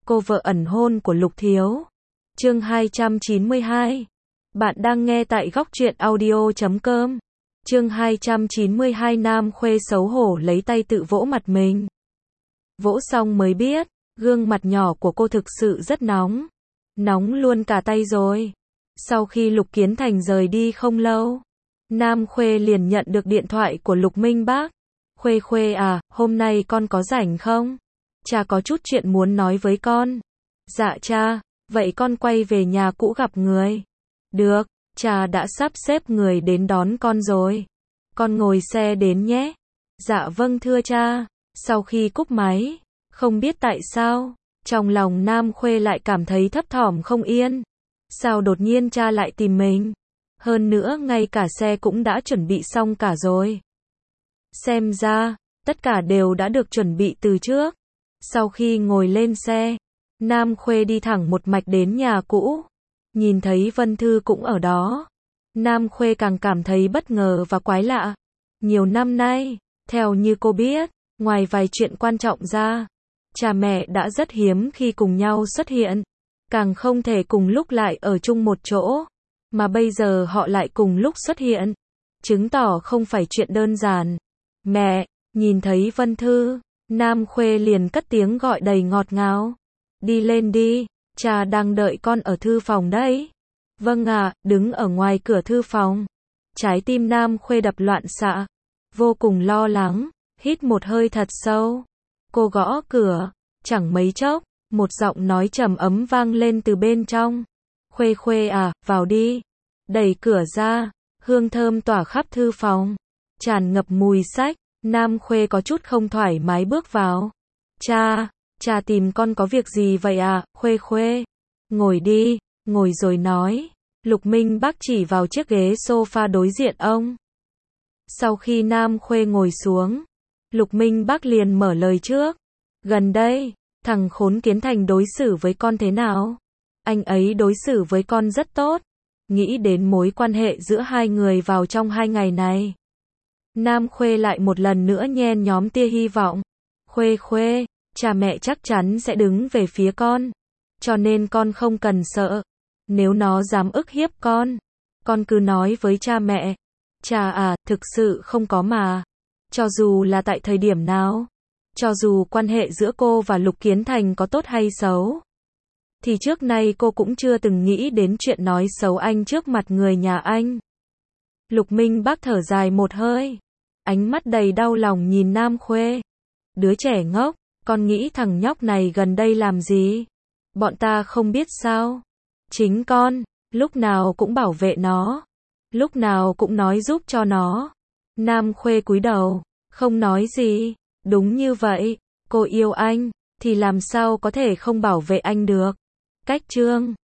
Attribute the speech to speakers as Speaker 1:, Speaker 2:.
Speaker 1: cô vợ ẩn hôn của Lục Thiếu. Chương 292. Bạn đang nghe tại góc truyện audio.com. Chương 292. Nam Khuê xấu hổ lấy tay tự vỗ mặt mình. Vỗ xong mới biết, gương mặt nhỏ của cô thực sự rất nóng. Nóng luôn cả tay rồi. Sau khi Lục Kiến Thành rời đi không lâu, Nam Khuê liền nhận được điện thoại của Lục Minh Bác. Khuê Khuê à, hôm nay con có rảnh không? Cha có chút chuyện muốn nói với con. Dạ cha, vậy con quay về nhà cũ gặp người. Được, cha đã sắp xếp người đến đón con rồi. Con ngồi xe đến nhé. Dạ vâng thưa cha. Sau khi cúp máy, không biết tại sao, trong lòng Nam Khuê lại cảm thấy thấp thỏm không yên. Sao đột nhiên cha lại tìm mình? Hơn nữa ngay cả xe cũng đã chuẩn bị xong cả rồi. Xem ra, tất cả đều đã được chuẩn bị từ trước. Sau khi ngồi lên xe, Nam Khuê đi thẳng một mạch đến nhà cũ. Nhìn thấy Vân Thư cũng ở đó, Nam Khuê càng cảm thấy bất ngờ và quái lạ. Nhiều năm nay, theo như cô biết, ngoài vài chuyện quan trọng ra, cha mẹ đã rất hiếm khi cùng nhau xuất hiện. Càng không thể cùng lúc lại ở chung một chỗ. Mà bây giờ họ lại cùng lúc xuất hiện. Chứng tỏ không phải chuyện đơn giản. Mẹ, nhìn thấy Vân Thư, Nam Khuê liền cất tiếng gọi đầy ngọt ngào. Đi lên đi, cha đang đợi con ở thư phòng đấy. Vâng ạ, đứng ở ngoài cửa thư phòng. Trái tim Nam Khuê đập loạn xạ. Vô cùng lo lắng, hít một hơi thật sâu. Cô gõ cửa, chẳng mấy chốc, một giọng nói trầm ấm vang lên từ bên trong. Khuê Khuê à, vào đi. Đẩy cửa ra, hương thơm tỏa khắp thư phòng. Tràn ngập mùi sách, Nam Khuê có chút không thoải mái bước vào. Cha tìm con có việc gì vậy à, Khuê Khuê? Ngồi đi, ngồi rồi nói. Lục Minh Bác chỉ vào chiếc ghế sofa đối diện ông. Sau khi Nam Khuê ngồi xuống, Lục Minh Bác liền mở lời trước. Gần đây, thằng khốn Kiến Thành đối xử với con thế nào? Anh ấy đối xử với con rất tốt. Nghĩ đến mối quan hệ giữa hai người vào trong 2 ngày này, Nam Khuê lại một lần nữa nhen nhóm tia hy vọng. Khuê Khuê, cha mẹ chắc chắn sẽ đứng về phía con. Cho nên con không cần sợ. Nếu nó dám ức hiếp con cứ nói với cha mẹ. Cha à, thực sự không có mà. Cho dù là tại thời điểm nào, cho dù quan hệ giữa cô và Lục Kiến Thành có tốt hay xấu, thì trước nay cô cũng chưa từng nghĩ đến chuyện nói xấu anh trước mặt người nhà anh. Lục Minh Bác thở dài một hơi, ánh mắt đầy đau lòng nhìn Nam Khuê. Đứa trẻ ngốc, con nghĩ thằng nhóc này gần đây làm gì? Bọn ta không biết sao? Chính con, lúc nào cũng bảo vệ nó, lúc nào cũng nói giúp cho nó. Nam Khuê cúi đầu, không nói gì. Đúng như vậy, cô yêu anh, thì làm sao có thể không bảo vệ anh được. Cách chương